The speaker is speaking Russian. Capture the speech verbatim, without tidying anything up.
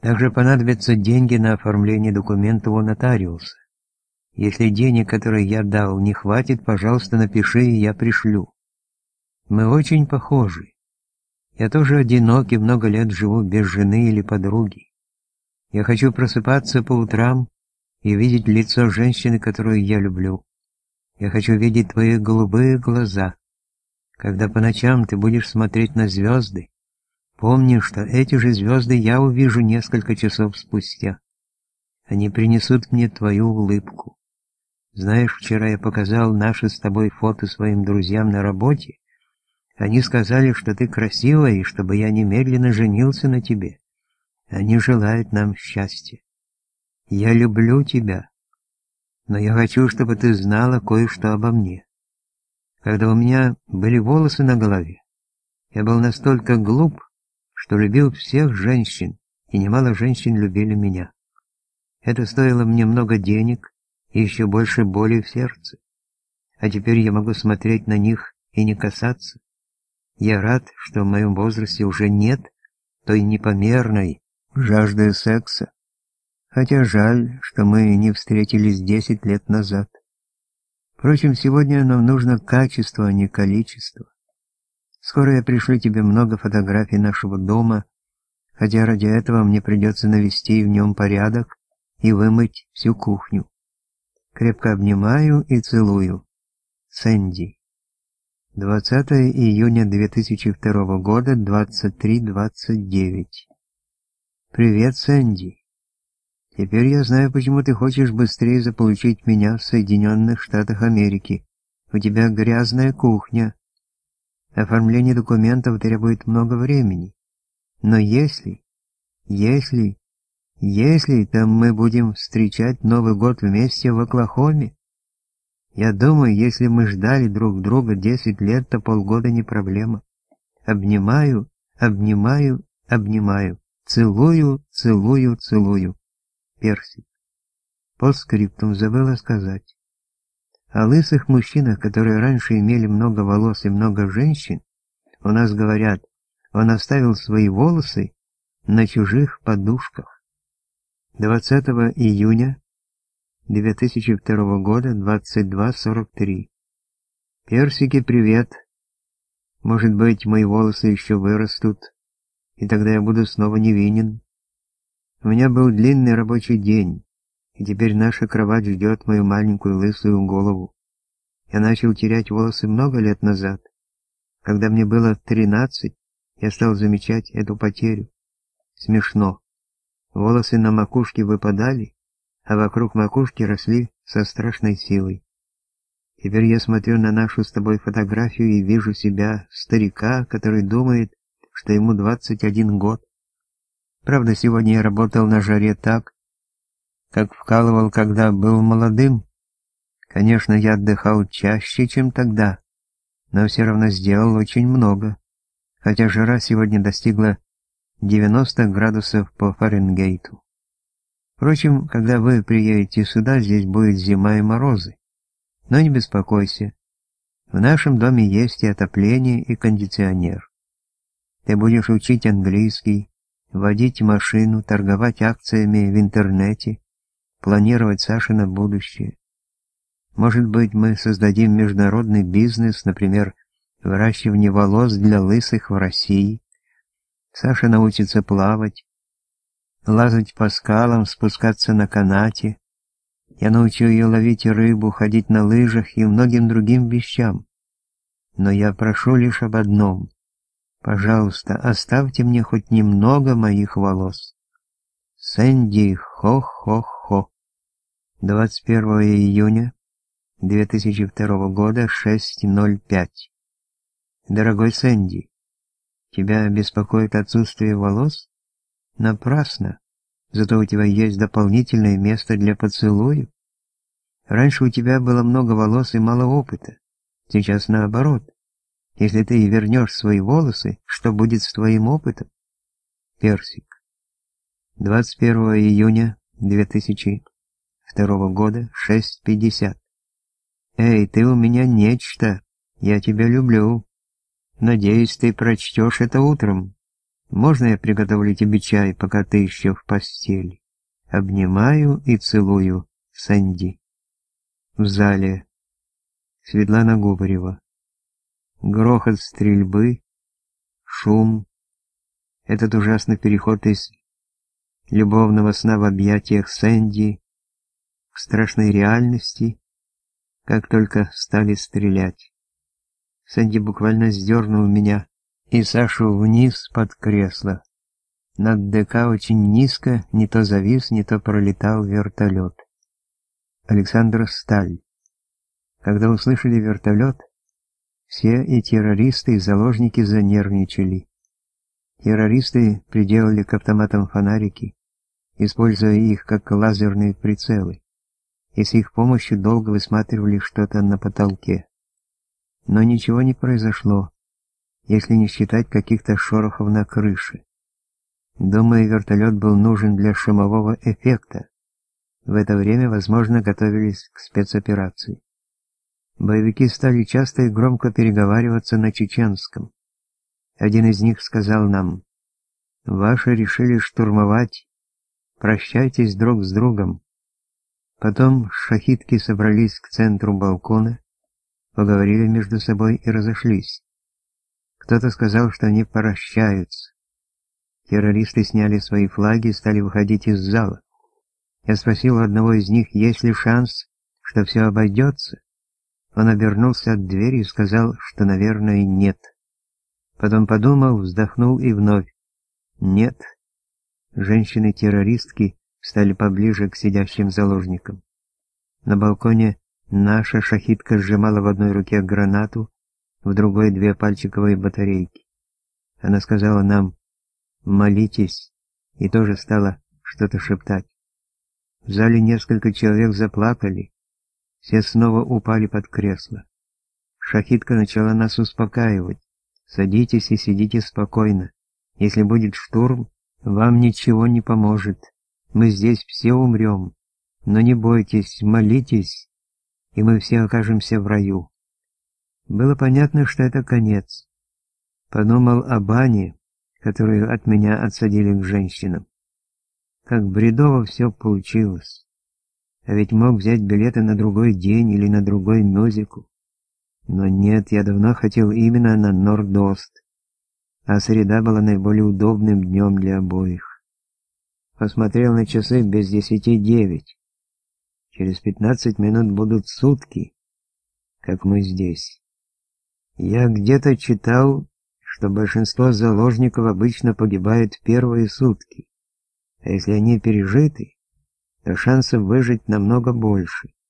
Также понадобятся деньги на оформление документа у нотариуса. Если денег, которые я дал, не хватит, пожалуйста, напиши, и я пришлю. Мы очень похожи. Я тоже одинок и много лет живу без жены или подруги. Я хочу просыпаться по утрам и видеть лицо женщины, которую я люблю. Я хочу видеть твои голубые глаза. Когда по ночам ты будешь смотреть на звезды, помни, что эти же звезды я увижу несколько часов спустя. Они принесут мне твою улыбку. Знаешь, вчера я показал наши с тобой фото своим друзьям на работе. Они сказали, что ты красивая, и чтобы я немедленно женился на тебе. Они желают нам счастья. Я люблю тебя, но я хочу, чтобы ты знала кое-что обо мне. Когда у меня были волосы на голове, я был настолько глуп, что любил всех женщин, и немало женщин любили меня. Это стоило мне много денег и еще больше боли в сердце. А теперь я могу смотреть на них и не касаться. Я рад, что в моем возрасте уже нет той непомерной жажды секса. Хотя жаль, что мы не встретились десять лет назад. Впрочем, сегодня нам нужно качество, а не количество. Скоро я пришлю тебе много фотографий нашего дома, хотя ради этого мне придется навести в нем порядок и вымыть всю кухню. Крепко обнимаю и целую. Сэнди. двадцатое июня две тысячи второго года, двадцать три двадцать девять. Привет, Сэнди. Теперь я знаю, почему ты хочешь быстрее заполучить меня в Соединенных Штатах Америки. У тебя грязная кухня. Оформление документов требует много времени. Но если, если, если там мы будем встречать Новый год вместе в Оклахоме, я думаю, если мы ждали друг друга десять лет, то полгода не проблема. Обнимаю, обнимаю, обнимаю. Целую, целую, целую. Персик. Постскриптум забыла сказать. О лысых мужчинах, которые раньше имели много волос и много женщин, у нас говорят, он оставил свои волосы на чужих подушках. двадцатого июня две тысячи второго года, двадцать два сорок три. Персики, привет. Может быть, мои волосы еще вырастут, и тогда я буду снова невинен. У меня был длинный рабочий день, и теперь наша кровать ждет мою маленькую лысую голову. Я начал терять волосы много лет назад. Когда мне было тринадцать, я стал замечать эту потерю. Смешно. Волосы на макушке выпадали, а вокруг макушки росли со страшной силой. Теперь я смотрю на нашу с тобой фотографию и вижу себя, старика, который думает, что ему двадцать один год. Правда, сегодня я работал на жаре так, как вкалывал, когда был молодым. Конечно, я отдыхал чаще, чем тогда, но все равно сделал очень много, хотя жара сегодня достигла девяноста градусов по Фаренгейту. Впрочем, когда вы приедете сюда, здесь будет зима и морозы. Но не беспокойся, в нашем доме есть и отопление, и кондиционер. Ты будешь учить английский, водить машину, торговать акциями в интернете, планировать Саше на будущее. Может быть, мы создадим международный бизнес, например, выращивание волос для лысых в России. Саша научится плавать, лазать по скалам, спускаться на канате. Я научу ее ловить рыбу, ходить на лыжах и многим другим вещам. Но я прошу лишь об одном. Пожалуйста, оставьте мне хоть немного моих волос. Сэнди, хо-хо-хо. двадцать первого июня две тысячи второго года, шесть ноль пять. Дорогой Сэнди, тебя беспокоит отсутствие волос? Напрасно. Зато у тебя есть дополнительное место для поцелуев. Раньше у тебя было много волос и мало опыта. Сейчас наоборот. Если ты вернешь свои волосы, что будет с твоим опытом? Персик. двадцать первого июня две тысячи второго года, шесть пятьдесят. Эй, ты у меня нечто. Я тебя люблю. Надеюсь, ты прочтешь это утром. Можно я приготовлю тебе чай, пока ты еще в постели? Обнимаю и целую Сэнди. В зале. Светлана Губарева. Грохот стрельбы, шум. Этот ужасный переход из любовного сна в объятиях Сэнди к страшной реальности, как только стали стрелять. Сэнди буквально сдернул меня и Сашу вниз под кресло. Над ДК очень низко, не то завис, не то пролетал вертолет. Александр Сталь. Когда услышали вертолет, все и террористы, и заложники занервничали. Террористы приделали к автоматам фонарики, используя их как лазерные прицелы, и с их помощью долго высматривали что-то на потолке. Но ничего не произошло, если не считать каких-то шорохов на крыше. Думаю, вертолет был нужен для шумового эффекта. В это время, возможно, готовились к спецоперации. Боевики стали часто и громко переговариваться на чеченском. Один из них сказал нам: «Ваши решили штурмовать, прощайтесь друг с другом». Потом шахидки собрались к центру балкона, поговорили между собой и разошлись. Кто-то сказал, что они прощаются. Террористы сняли свои флаги и стали выходить из зала. Я спросил у одного из них, есть ли шанс, что все обойдется. Он обернулся от двери и сказал, что, наверное, нет. Потом подумал, вздохнул и вновь: нет. Женщины-террористки стали поближе к сидящим заложникам. На балконе наша шахидка сжимала в одной руке гранату, в другой две пальчиковые батарейки. Она сказала нам: молитесь, и тоже стала что-то шептать. В зале несколько человек заплакали, все снова упали под кресло. Шахидка начала нас успокаивать: садитесь и сидите спокойно. Если будет штурм, вам ничего не поможет. Мы здесь все умрем. Но не бойтесь, молитесь, и мы все окажемся в раю. Было понятно, что это конец. Подумал о бане, которую от меня отсадили к женщинам. Как бредово все получилось. А ведь мог взять билеты на другой день или на другой мюзикл. Но нет, я давно хотел именно на Норд-Ост, а среда была наиболее удобным днем для обоих. Посмотрел на часы, без десяти девять. Через пятнадцать минут будут сутки, как мы здесь. Я где-то читал, что большинство заложников обычно погибает в первые сутки, а если они пережиты, то шансов выжить намного больше.